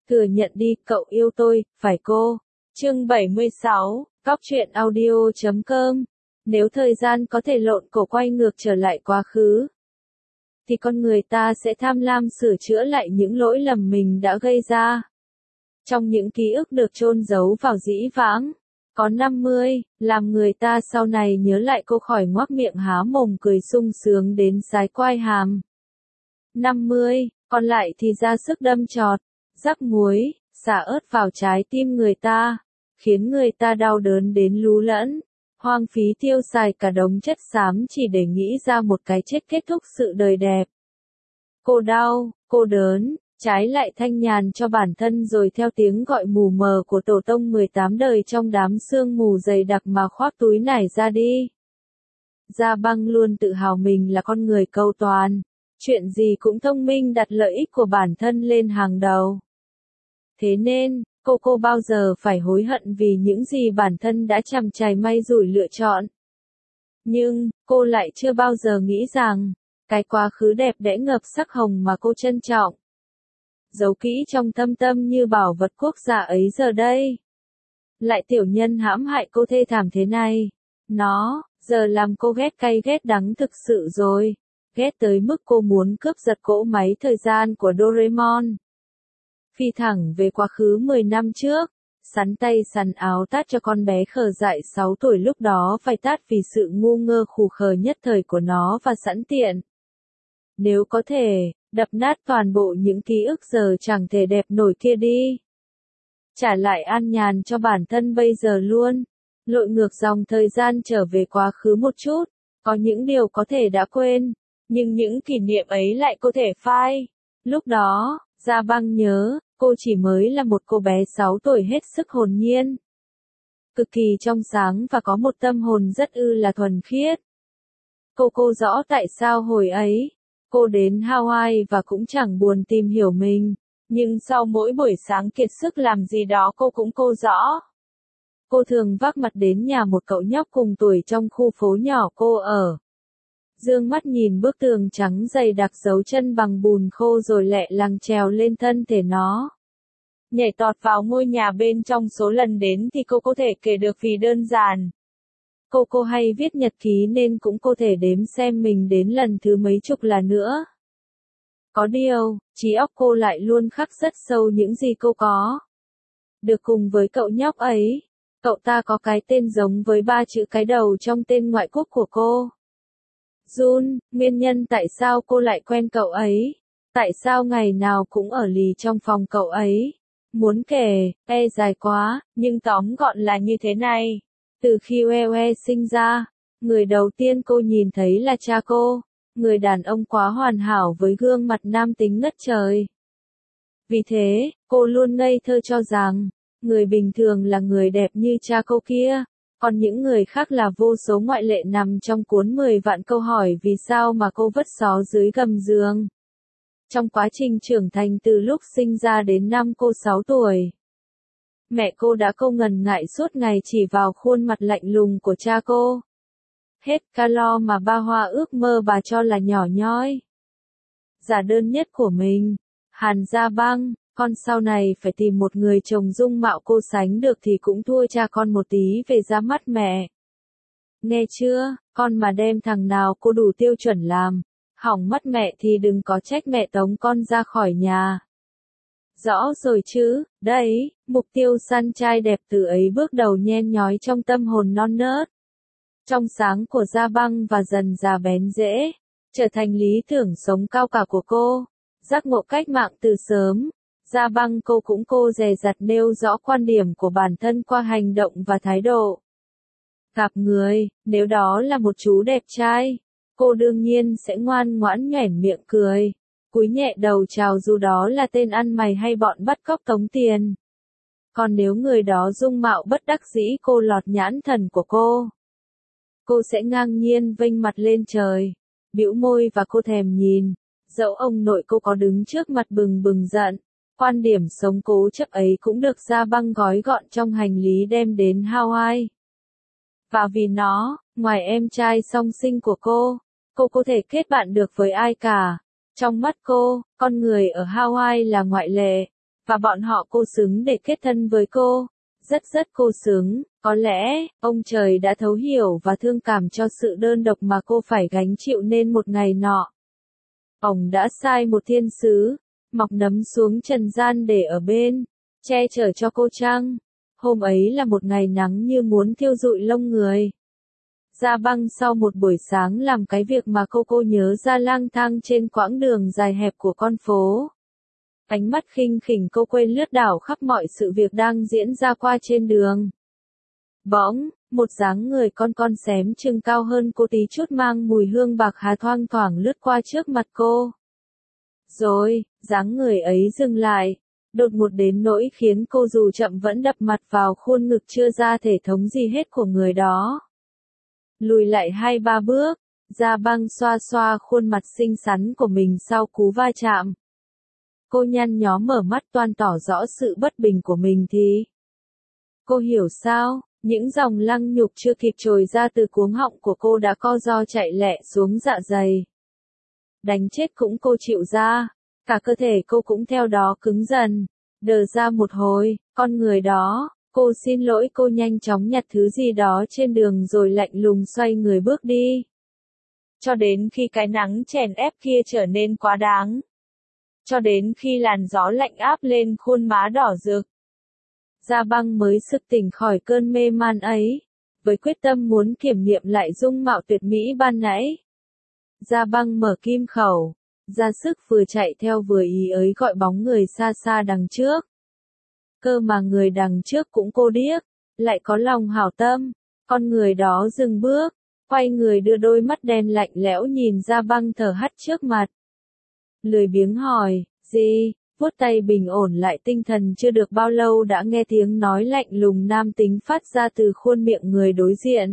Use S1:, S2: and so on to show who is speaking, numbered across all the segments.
S1: Thừa nhận đi, cậu yêu tôi, phải cô. Chương 76, Góc truyện audio.com. Nếu thời gian có thể lộn cổ quay ngược trở lại quá khứ, thì con người ta sẽ tham lam sửa chữa lại những lỗi lầm mình đã gây ra. Trong những ký ức được chôn giấu vào dĩ vãng, có 50, làm người ta sau này nhớ lại cô khỏi ngoác miệng há mồm cười sung sướng đến sái quai hàm. 50, còn lại thì ra sức đâm chọt, rắc muối, xả ớt vào trái tim người ta, khiến người ta đau đớn đến lú lẫn, hoang phí tiêu xài cả đống chất xám chỉ để nghĩ ra một cái chết kết thúc sự đời đẹp. Cô đau, cô đớn, trái lại thanh nhàn cho bản thân rồi theo tiếng gọi mù mờ của tổ tông 18 đời trong đám sương mù dày đặc mà khoác túi nải ra đi. Gia Băng luôn tự hào mình là con người cầu toàn, chuyện gì cũng thông minh đặt lợi ích của bản thân lên hàng đầu. Thế nên, cô bao giờ phải hối hận vì những gì bản thân đã chằm chày may rủi lựa chọn. Nhưng, cô lại chưa bao giờ nghĩ rằng, cái quá khứ đẹp đẽ ngập sắc hồng mà cô trân trọng, giấu kỹ trong thâm tâm như bảo vật quốc gia ấy giờ đây, lại tiểu nhân hãm hại cô thê thảm thế này. Nó, giờ làm cô ghét cay ghét đắng thực sự rồi, ghét tới mức cô muốn cướp giật cỗ máy thời gian của Doraemon. Phi thẳng về quá khứ 10 năm trước, sắn tay sắn áo tát cho con bé khờ dại 6 tuổi lúc đó phải tát vì sự ngu ngơ khù khờ nhất thời của nó và sẵn tiện. Nếu có thể, đập nát toàn bộ những ký ức giờ chẳng thể đẹp nổi kia đi. Trả lại an nhàn cho bản thân bây giờ luôn. Lội ngược dòng thời gian trở về quá khứ một chút. Có những điều có thể đã quên, nhưng những kỷ niệm ấy lại có thể phai. Lúc đó, Gia Băng nhớ, cô chỉ mới là một cô bé 6 tuổi hết sức hồn nhiên. Cực kỳ trong sáng và có một tâm hồn rất là thuần khiết. Cô rõ tại sao hồi ấy, cô đến Hawaii và cũng chẳng buồn tìm hiểu mình, nhưng sau mỗi buổi sáng kiệt sức làm gì đó cô rõ. Cô thường vác mặt đến nhà một cậu nhóc cùng tuổi trong khu phố nhỏ cô ở. Dương mắt nhìn bức tường trắng dày đặc dấu chân bằng bùn khô rồi lẹ làng trèo lên thân thể nó. Nhảy tọt vào ngôi nhà bên trong số lần đến thì cô có thể kể được vì đơn giản. Cô hay viết nhật ký nên cũng có thể đếm xem mình đến lần thứ mấy chục là nữa. Có điều, trí óc cô lại luôn khắc rất sâu những gì cô có. Được cùng với cậu nhóc ấy, cậu ta có cái tên giống với 3 chữ cái đầu trong tên ngoại quốc của cô. Jun, nguyên nhân tại sao cô lại quen cậu ấy? Tại sao ngày nào cũng ở lì trong phòng cậu ấy? Muốn kể, dài quá, nhưng tóm gọn là như thế này. Từ khi Wewe sinh ra, người đầu tiên cô nhìn thấy là cha cô, người đàn ông quá hoàn hảo với gương mặt nam tính ngất trời. Vì thế, cô luôn ngây thơ cho rằng, người bình thường là người đẹp như cha cô kia, còn những người khác là vô số ngoại lệ nằm trong cuốn 10 vạn câu hỏi vì sao mà cô vứt xó dưới gầm giường. Trong quá trình trưởng thành từ lúc sinh ra đến năm cô 6 tuổi, mẹ cô đã ngần ngại suốt ngày chỉ vào khuôn mặt lạnh lùng của cha cô. Hết calo mà ba Hoa ước mơ bà cho là nhỏ nhoi. Giả đơn nhất của mình, Hàn Gia Băng, con sau này phải tìm một người chồng dung mạo cô sánh được thì cũng thua cha con một tí về ra mắt mẹ. Nghe chưa, con mà đem thằng nào cô đủ tiêu chuẩn làm, hỏng mắt mẹ thì đừng có trách mẹ tống con ra khỏi nhà. Rõ rồi chứ, đấy, mục tiêu săn trai đẹp từ ấy bước đầu nhen nhói trong tâm hồn non nớt. Trong sáng của Gia Băng và dần già bén rễ, trở thành lý tưởng sống cao cả của cô. Giác ngộ cách mạng từ sớm, Gia Băng cũng dè dặt nêu rõ quan điểm của bản thân qua hành động và thái độ. Gặp người, nếu đó là một chú đẹp trai, cô đương nhiên sẽ ngoan ngoãn nhoẻn miệng cười, cúi nhẹ đầu chào dù đó là tên ăn mày hay bọn bắt cóc tống tiền. Còn nếu người đó dung mạo bất đắc dĩ cô lọt nhãn thần của cô sẽ ngang nhiên vênh mặt lên trời, bĩu môi và cô thèm nhìn, dẫu ông nội cô có đứng trước mặt bừng bừng giận. Quan điểm sống cố chấp ấy cũng được Gia Băng gói gọn trong hành lý đem đến Hawaii. Và vì nó, ngoài em trai song sinh của cô có thể kết bạn được với ai cả. Trong mắt cô, con người ở Hawaii là ngoại lệ. Và bọn họ cô xứng để kết thân với cô. Rất cô xứng, có lẽ, ông trời đã thấu hiểu và thương cảm cho sự đơn độc mà cô phải gánh chịu nên một ngày nọ. Ông đã sai một thiên sứ, mọc nấm xuống trần gian để ở bên, che chở cho cô chăng? Hôm ấy là một ngày nắng như muốn thiêu rụi lông người. Gia Băng sau một buổi sáng làm cái việc mà cô nhớ ra lang thang trên quãng đường dài hẹp của con phố. Ánh mắt khinh khỉnh cô quên lướt đảo khắp mọi sự việc đang diễn ra qua trên đường. Bỗng, một dáng người con xém chừng cao hơn cô tí chút mang mùi hương bạc hà thoang thoảng lướt qua trước mặt cô. Rồi, dáng người ấy dừng lại, đột ngột đến nỗi khiến cô dù chậm vẫn đập mặt vào khuôn ngực chưa ra thể thống gì hết của người đó. Lùi lại 2-3 bước, Gia Băng xoa xoa khuôn mặt xinh xắn của mình sau cú va chạm. Cô nhăn nhó mở mắt toan tỏ rõ sự bất bình của mình thì. Cô hiểu sao, những dòng lăng nhục chưa kịp trồi ra từ cuống họng của cô đã co ro chạy lẹ xuống dạ dày. Đánh chết cũng cô chịu ra, cả cơ thể cô cũng theo đó cứng dần, đờ ra một hồi, con người đó, cô xin lỗi cô nhanh chóng nhặt thứ gì đó trên đường rồi lạnh lùng xoay người bước đi. Cho đến khi cái nắng chèn ép kia trở nên quá đáng. Cho đến khi làn gió lạnh áp lên khuôn má đỏ rực. Gia Băng mới sực tỉnh khỏi cơn mê man ấy, với quyết tâm muốn kiểm nghiệm lại dung mạo tuyệt mỹ ban nãy. Gia Băng mở kim khẩu, ra sức vừa chạy theo vừa ý ới gọi bóng người xa xa đằng trước. Cơ mà người đằng trước cũng cô điếc, lại có lòng hảo tâm, con người đó dừng bước, quay người đưa đôi mắt đen lạnh lẽo nhìn Gia Băng thở hắt trước mặt. Lười biếng hỏi, gì, vuốt tay bình ổn lại tinh thần chưa được bao lâu đã nghe tiếng nói lạnh lùng nam tính phát ra từ khuôn miệng người đối diện.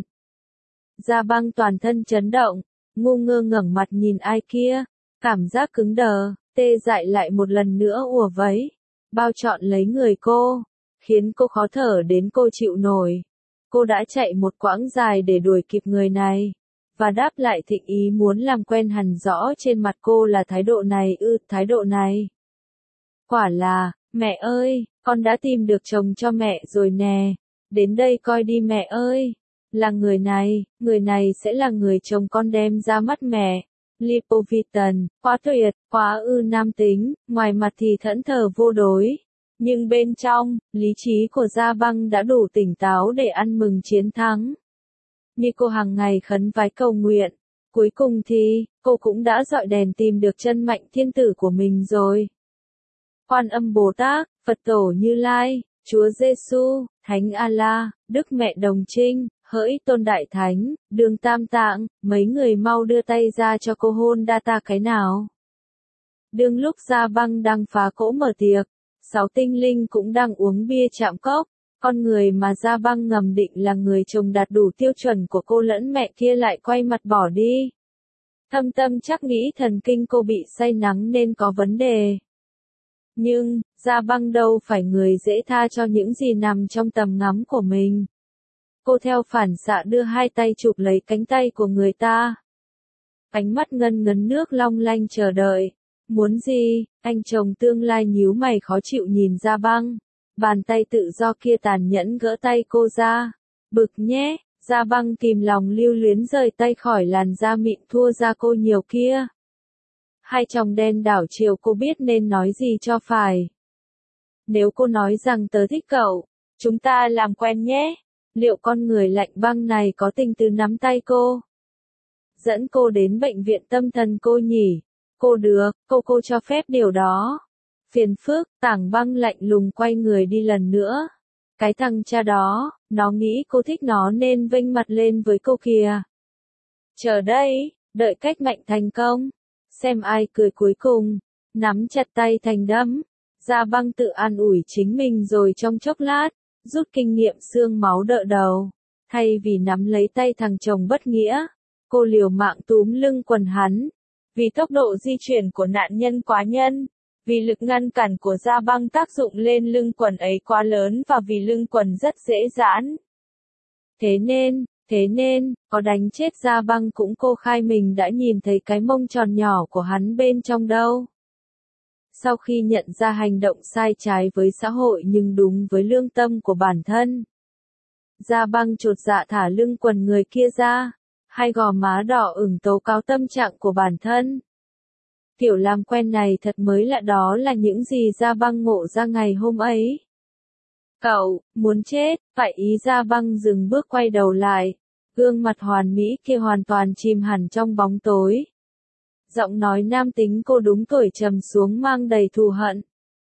S1: Gia Băng toàn thân chấn động, ngu ngơ ngẩng mặt nhìn ai kia, cảm giác cứng đờ, tê dại lại một lần nữa ùa vấy, bao trọn lấy người cô, khiến cô khó thở đến cô chịu nổi. Cô đã chạy một quãng dài để đuổi kịp người này, và đáp lại thịnh ý muốn làm quen hẳn rõ trên mặt cô là thái độ này thái độ này. Quả là, mẹ ơi, con đã tìm được chồng cho mẹ rồi nè, đến đây coi đi mẹ ơi, là người này sẽ là người chồng con đem ra mắt mẹ. Lipovitan, quá tuyệt, quá nam tính, ngoài mặt thì thẫn thờ vô đối. Nhưng bên trong, lý trí của Gia Băng đã đủ tỉnh táo để ăn mừng chiến thắng. Như cô hàng ngày khấn vái cầu nguyện, cuối cùng thì, cô cũng đã dọi đèn tìm được chân mạnh thiên tử của mình rồi. Quan Âm Bồ Tát, Phật Tổ Như Lai, Chúa Giêsu, Thánh A-la, Đức Mẹ Đồng Trinh, Hỡi Tôn Đại Thánh, Đường Tam Tạng, mấy người mau đưa tay ra cho cô hôn data cái nào. Đương lúc Gia Băng đang phá cỗ mở tiệc, 6 tinh linh cũng đang uống bia chạm cốc, con người mà Gia Băng ngầm định là người chồng đạt đủ tiêu chuẩn của cô lẫn mẹ kia lại quay mặt bỏ đi. Thâm tâm chắc nghĩ thần kinh cô bị say nắng nên có vấn đề. Nhưng, Gia Băng đâu phải người dễ tha cho những gì nằm trong tầm ngắm của mình. Cô theo phản xạ đưa hai tay chụp lấy cánh tay của người ta. Ánh mắt ngân ngấn nước long lanh chờ đợi. Muốn gì, anh chồng tương lai nhíu mày khó chịu nhìn Gia Băng. Bàn tay tự do kia tàn nhẫn gỡ tay cô ra. Bực nhé, Gia Băng kìm lòng lưu luyến rời tay khỏi làn da mịn thua ra cô nhiều kia. Hai chồng đen đảo chiều cô biết nên nói gì cho phải. Nếu cô nói rằng tớ thích cậu, chúng ta làm quen nhé. Liệu con người lạnh băng này có tình tứ nắm tay cô? Dẫn cô đến bệnh viện tâm thần cô nhỉ? Cô được, cô cho phép điều đó. Phiền phức, Tảng Băng lạnh lùng quay người đi lần nữa. Cái thằng cha đó, nó nghĩ cô thích nó nên vênh mặt lên với cô kìa. Chờ đây, đợi cách mạnh thành công. Xem ai cười cuối cùng, nắm chặt tay thành đấm. Gia Băng tự an ủi chính mình rồi trong chốc lát, rút kinh nghiệm xương máu đỡ đầu. Thay vì nắm lấy tay thằng chồng bất nghĩa, cô liều mạng túm lưng quần hắn. Vì tốc độ di chuyển của nạn nhân quá nhanh, vì lực ngăn cản của Gia Băng tác dụng lên lưng quần ấy quá lớn và vì lưng quần rất dễ giãn. Thế nên, có đánh chết Gia Băng cũng cô khai mình đã nhìn thấy cái mông tròn nhỏ của hắn bên trong đâu. Sau khi nhận ra hành động sai trái với xã hội nhưng đúng với lương tâm của bản thân, Gia Băng chột dạ thả lưng quần người kia ra, hai gò má đỏ ửng tố cáo tâm trạng của bản thân. Kiểu làm quen này thật mới lạ, đó là những gì Gia Băng ngộ ra ngày hôm ấy. Cậu, muốn chết, phải ý. Gia Băng dừng bước quay đầu lại, gương mặt hoàn mỹ kia hoàn toàn chìm hẳn trong bóng tối. Giọng nói nam tính cô đúng tuổi trầm xuống mang đầy thù hận.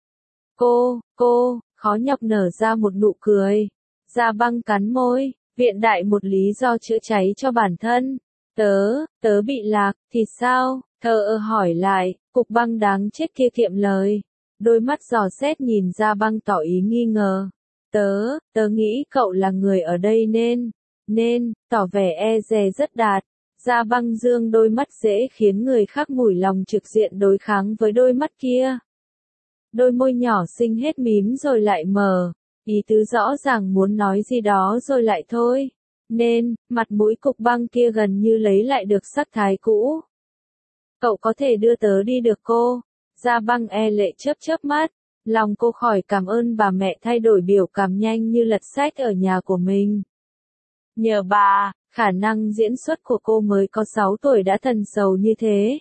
S1: Cô, khó nhọc nở ra một nụ cười. Gia Băng cắn môi, viện đại một lý do chữa cháy cho bản thân. Tớ bị lạc, thì sao? Thờ ơ hỏi lại, Cục Băng đáng chết kia kiệm lời. Đôi mắt dò xét nhìn Gia Băng tỏ ý nghi ngờ. Tớ nghĩ cậu là người ở đây nên, tỏ vẻ e dè rất đạt. Gia Băng dương đôi mắt dễ khiến người khác mủi lòng trực diện đối kháng với đôi mắt kia. Đôi môi nhỏ xinh hết mím rồi lại mở, ý tứ rõ ràng muốn nói gì đó rồi lại thôi. Nên, mặt mũi Cục Băng kia gần như lấy lại được sắc thái cũ. Cậu có thể đưa tớ đi được cô? Gia Băng e lệ chớp mắt. Lòng cô khỏi cảm ơn bà mẹ thay đổi biểu cảm nhanh như lật sách ở nhà của mình. Nhờ bà, khả năng diễn xuất của cô mới có 6 tuổi đã thần sầu như thế.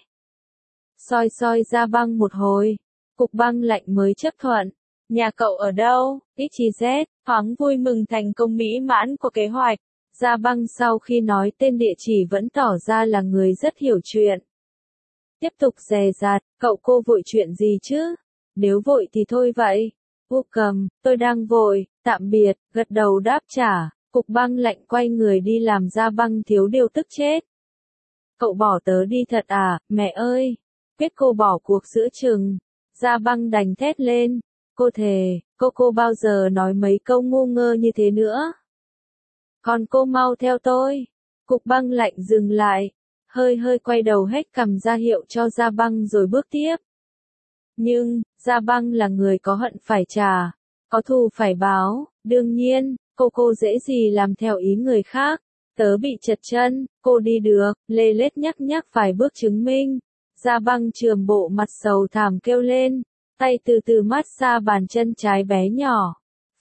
S1: Soi Gia Băng một hồi, Cục Băng lạnh mới chấp thuận. Nhà cậu ở đâu? XYZ, thoáng vui mừng thành công mỹ mãn của kế hoạch. Gia Băng sau khi nói tên địa chỉ vẫn tỏ ra là người rất hiểu chuyện. Tiếp tục dè dặt, cô vội chuyện gì chứ? Nếu vội thì thôi vậy. Cầm, tôi đang vội, tạm biệt, gật đầu đáp trả. Cục Băng lạnh quay người đi làm Gia Băng thiếu điều tức chết. Cậu bỏ tớ đi thật à, mẹ ơi. Biết cô bỏ cuộc giữa chừng. Gia Băng đành thét lên. Cô thề, cô bao giờ nói mấy câu ngu ngơ như thế nữa. Còn cô mau theo tôi. Cục Băng lạnh dừng lại. Hơi quay đầu hết cằm ra hiệu cho Gia Băng rồi bước tiếp. Nhưng, Gia Băng là người có hận phải trả, có thù phải báo, đương nhiên, cô dễ gì làm theo ý người khác. Tớ bị trật chân, cô đi được, lê lết nhắc vài bước chứng minh. Gia Băng chườm bộ mặt sầu thảm kêu lên, tay từ từ mát xa bàn chân trái bé nhỏ.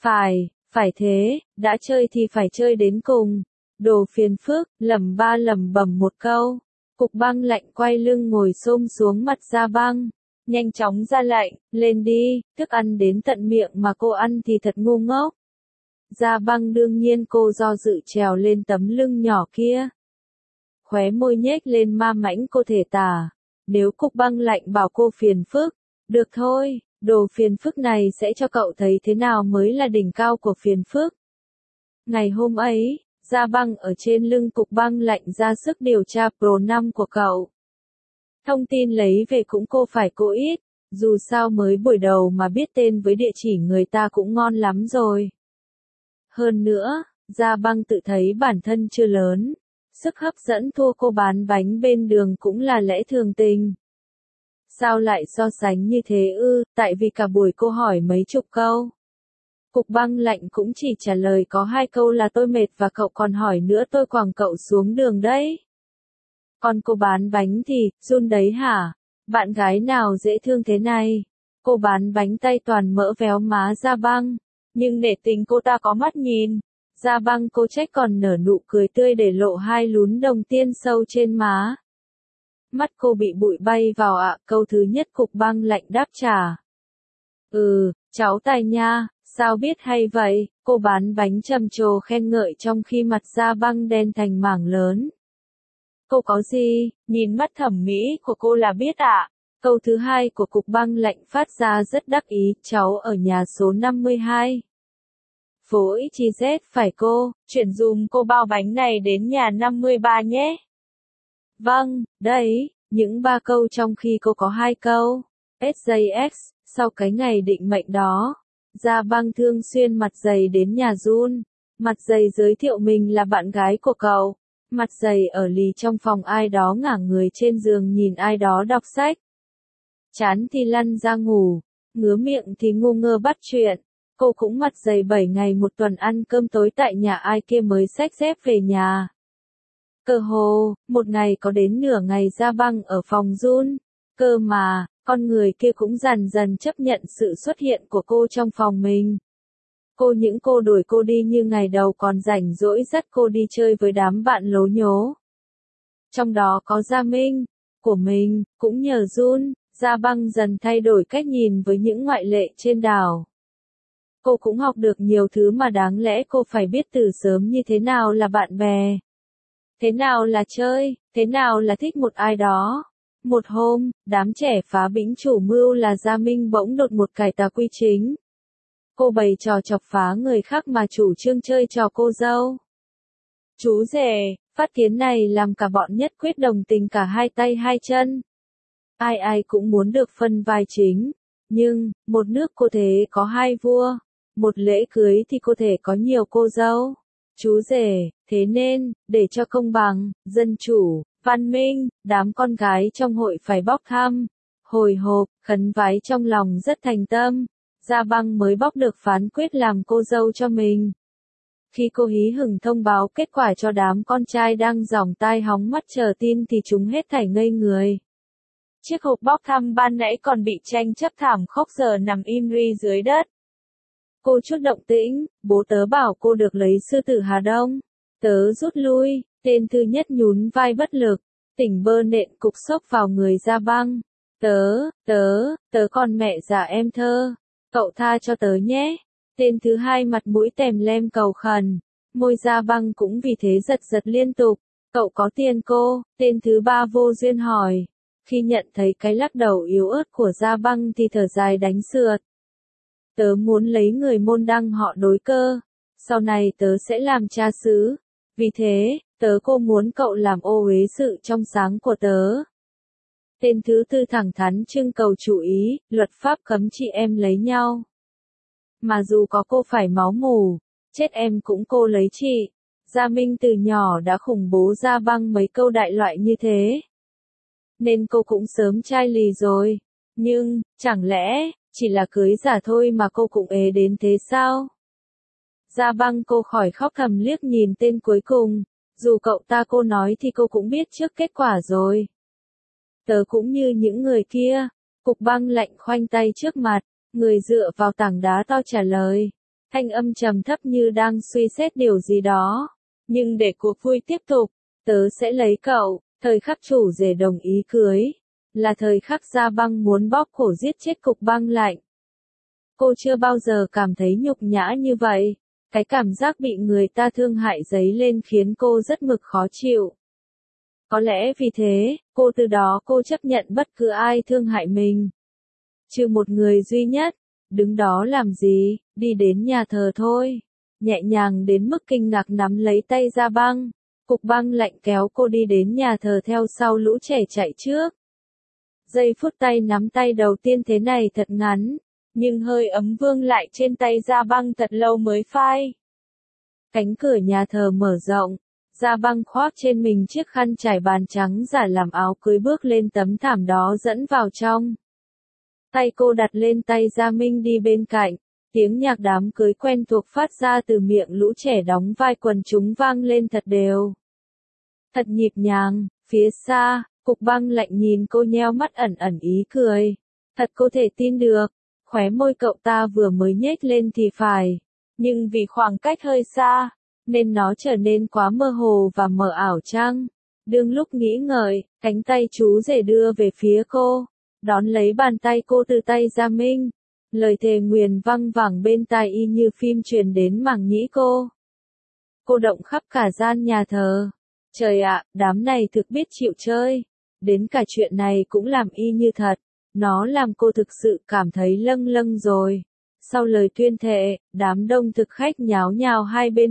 S1: Phải thế, đã chơi thì phải chơi đến cùng. Đồ phiền phức, lẩm bẩm một câu. Cục Băng lạnh quay lưng ngồi xổm xuống mặt Gia Băng. Nhanh chóng ra lệnh, lên đi, thức ăn đến tận miệng mà cô ăn thì thật ngu ngốc. Gia Băng đương nhiên cô do dự trèo lên tấm lưng nhỏ kia. Khóe môi nhếch lên ma mãnh cô thể tả. Nếu Cục Băng lạnh bảo cô phiền phức, được thôi, đồ phiền phức này sẽ cho cậu thấy thế nào mới là đỉnh cao của phiền phức. Ngày hôm ấy, Gia Băng ở trên lưng Cục Băng lạnh ra sức điều tra Pro 5 của cậu. Thông tin lấy về cũng phải cô ít, dù sao mới buổi đầu mà biết tên với địa chỉ người ta cũng ngon lắm rồi. Hơn nữa, Gia Băng tự thấy bản thân chưa lớn, sức hấp dẫn thua cô bán bánh bên đường cũng là lẽ thường tình. Sao lại so sánh như thế ư? Tại vì cả buổi cô hỏi mấy chục câu. Cục Băng lạnh cũng chỉ trả lời có 2 câu là tôi mệt và cậu còn hỏi nữa tôi quẳng cậu xuống đường đấy. Còn cô bán bánh thì, run đấy hả? Bạn gái nào dễ thương thế này? Cô bán bánh tay toàn mỡ véo má Gia Băng. Nhưng nể tình cô ta có mắt nhìn. Gia Băng cô trách còn nở nụ cười tươi để lộ 2 lún đồng tiền sâu trên má. Mắt cô bị bụi bay vào ạ. Câu thứ nhất Cục Băng lạnh đáp trả. Cháu tài nha, sao biết hay vậy? Cô bán bánh trầm trồ khen ngợi trong khi mặt Gia Băng đen thành mảng lớn. Cô có gì, nhìn mắt thẩm mỹ của cô là biết ạ. Câu thứ hai của Cục Băng lạnh phát ra rất đắc ý, cháu ở nhà số 52. Phố XYZ phải cô, chuyển dùm cô bao bánh này đến nhà 53 nhé. Vâng, đấy, những 3 câu trong khi cô có 2 câu. SJX, sau cái ngày định mệnh đó, Gia Băng thường xuyên mặt dày đến nhà run. Mặt dày giới thiệu mình là bạn gái của cậu. Mặt dày ở lì trong phòng ai đó ngả người trên giường nhìn ai đó đọc sách. Chán thì lăn ra ngủ, ngứa miệng thì ngu ngơ bắt chuyện. Cô cũng mặt dày 7 ngày một tuần ăn cơm tối tại nhà ai kia mới xách dép về nhà. Cơ hồ, một ngày có đến nửa ngày Gia Băng ở phòng run. Cơ mà, con người kia cũng dần dần chấp nhận sự xuất hiện của cô trong phòng mình. Những cô đuổi cô đi như ngày đầu còn rảnh rỗi dắt cô đi chơi với đám bạn lố nhố. Trong đó có Gia Minh, của mình, cũng nhờ Jun, Gia Băng dần thay đổi cách nhìn với những ngoại lệ trên đảo. Cô cũng học được nhiều thứ mà đáng lẽ cô phải biết từ sớm, như thế nào là bạn bè, thế nào là chơi, thế nào là thích một ai đó. Một hôm, đám trẻ phá bĩnh chủ mưu là Gia Minh bỗng đột một cải tà quy chính. Cô bày trò chọc phá người khác mà chủ trương chơi trò cô dâu. Chú rể, phát kiến này làm cả bọn nhất quyết đồng tình cả hai tay hai chân. Ai ai cũng muốn được phân vai chính. Nhưng, một nước cô thế có hai vua. Một lễ cưới thì cô thể có nhiều cô dâu. Chú rể, thế nên, để cho công bằng, dân chủ, văn minh, đám con gái trong hội phải bóc thăm, hồi hộp, khấn vái trong lòng rất thành tâm. Gia Băng mới bóc được phán quyết làm cô dâu cho mình. Khi cô hí hửng thông báo kết quả cho đám con trai đang dòng tai hóng mắt chờ tin thì chúng hết thảy ngây người. Chiếc hộp bóc thăm ban nãy còn bị tranh chấp thảm khốc giờ nằm im ri dưới đất. Cô chút động tĩnh, bố tớ bảo cô được lấy sư tử Hà Đông. Tớ rút lui, tên thứ nhất nhún vai bất lực, tỉnh bơ nện cục sốc vào người Gia Băng. Tớ còn mẹ già em thơ. Cậu tha cho tớ nhé. Tên thứ hai mặt mũi tèm lem cầu khẩn. Môi Gia Băng cũng vì thế giật giật liên tục. Cậu có tiền cô? Tên thứ ba vô duyên hỏi. Khi nhận thấy cái lắc đầu yếu ớt của Gia Băng thì thở dài đánh sượt. Tớ muốn lấy người môn đăng họ Đối cơ. Sau này tớ sẽ làm cha xứ. Vì thế, cô muốn cậu làm ô uế sự trong sáng của tớ. Tên thứ tư thẳng thắn trưng cầu chú ý, luật pháp cấm chị em lấy nhau. Mà dù có cô phải máu mù, chết em cũng cô lấy chị. Gia Minh từ nhỏ đã khủng bố Gia Băng mấy câu đại loại như thế. Nên cô cũng sớm chai lì rồi. Nhưng, chẳng lẽ, chỉ là cưới giả thôi mà cô cũng ế đến thế sao? Gia Băng cô khỏi khóc thầm liếc nhìn tên cuối cùng. Dù cậu ta cô nói thì cô cũng biết trước kết quả rồi. Tớ cũng như những người kia. Cục băng lạnh khoanh tay trước mặt, người dựa vào tảng đá to trả lời. Thanh âm trầm thấp như đang suy xét điều gì đó. Nhưng để cuộc vui tiếp tục, tớ sẽ lấy cậu. Thời khắc chủ rể đồng ý cưới, là thời khắc Gia Băng muốn bóp cổ giết chết cục băng lạnh. Cô chưa bao giờ cảm thấy nhục nhã như vậy. Cái cảm giác bị người ta thương hại dấy lên khiến cô rất mực khó chịu. Có lẽ vì thế, từ đó cô chấp nhận bất cứ ai thương hại mình. Trừ một người duy nhất, đứng đó làm gì, đi đến nhà thờ thôi. Nhẹ nhàng đến mức kinh ngạc nắm lấy tay Gia Băng. Cục băng lạnh kéo cô đi đến nhà thờ theo sau lũ trẻ chạy trước. Giây phút tay nắm tay đầu tiên thế này thật ngắn, nhưng hơi ấm vương lại trên tay Gia Băng thật lâu mới phai. Cánh cửa nhà thờ mở rộng, Gia Băng khoác trên mình chiếc khăn trải bàn trắng giả làm áo cưới bước lên tấm thảm đó dẫn vào trong. Tay cô đặt lên tay Gia Minh đi bên cạnh, tiếng nhạc đám cưới quen thuộc phát ra từ miệng lũ trẻ đóng vai quần chúng vang lên thật đều. Thật nhịp nhàng, phía xa, cục băng lạnh nhìn cô nheo mắt ẩn ẩn ý cười. Thật cô thể tin được, khóe môi cậu ta vừa mới nhếch lên thì phải. Nhưng vì khoảng cách hơi xa, nên nó trở nên quá mơ hồ và mờ ảo chăng? Đương lúc nghĩ ngợi, cánh tay chú rể đưa về phía cô, đón lấy bàn tay cô từ tay Gia Minh. Lời thề nguyền văng vẳng bên tai y như phim truyền đến màng nhĩ cô. Cô động khắp cả gian nhà thờ. Trời ạ, đám này thực biết chịu chơi. Đến cả chuyện này cũng làm y như thật. Nó làm cô thực sự cảm thấy lâng lâng rồi. Sau lời tuyên thệ, đám đông thực khách nháo nhào hai bên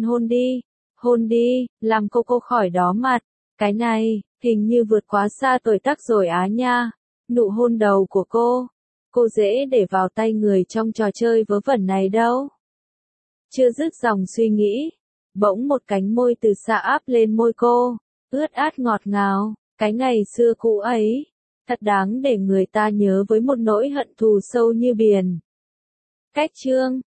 S1: hôn đi, làm cô khỏi đó mặt. Cái này, hình như vượt quá xa tuổi tác rồi á nha. Nụ hôn đầu của cô dễ để vào tay người trong trò chơi vớ vẩn này đâu. Chưa dứt dòng suy nghĩ, bỗng một cánh môi từ xa áp lên môi cô, ướt át ngọt ngào, cái ngày xưa cũ ấy, thật đáng để người ta nhớ với một nỗi hận thù sâu như biển. Cách chương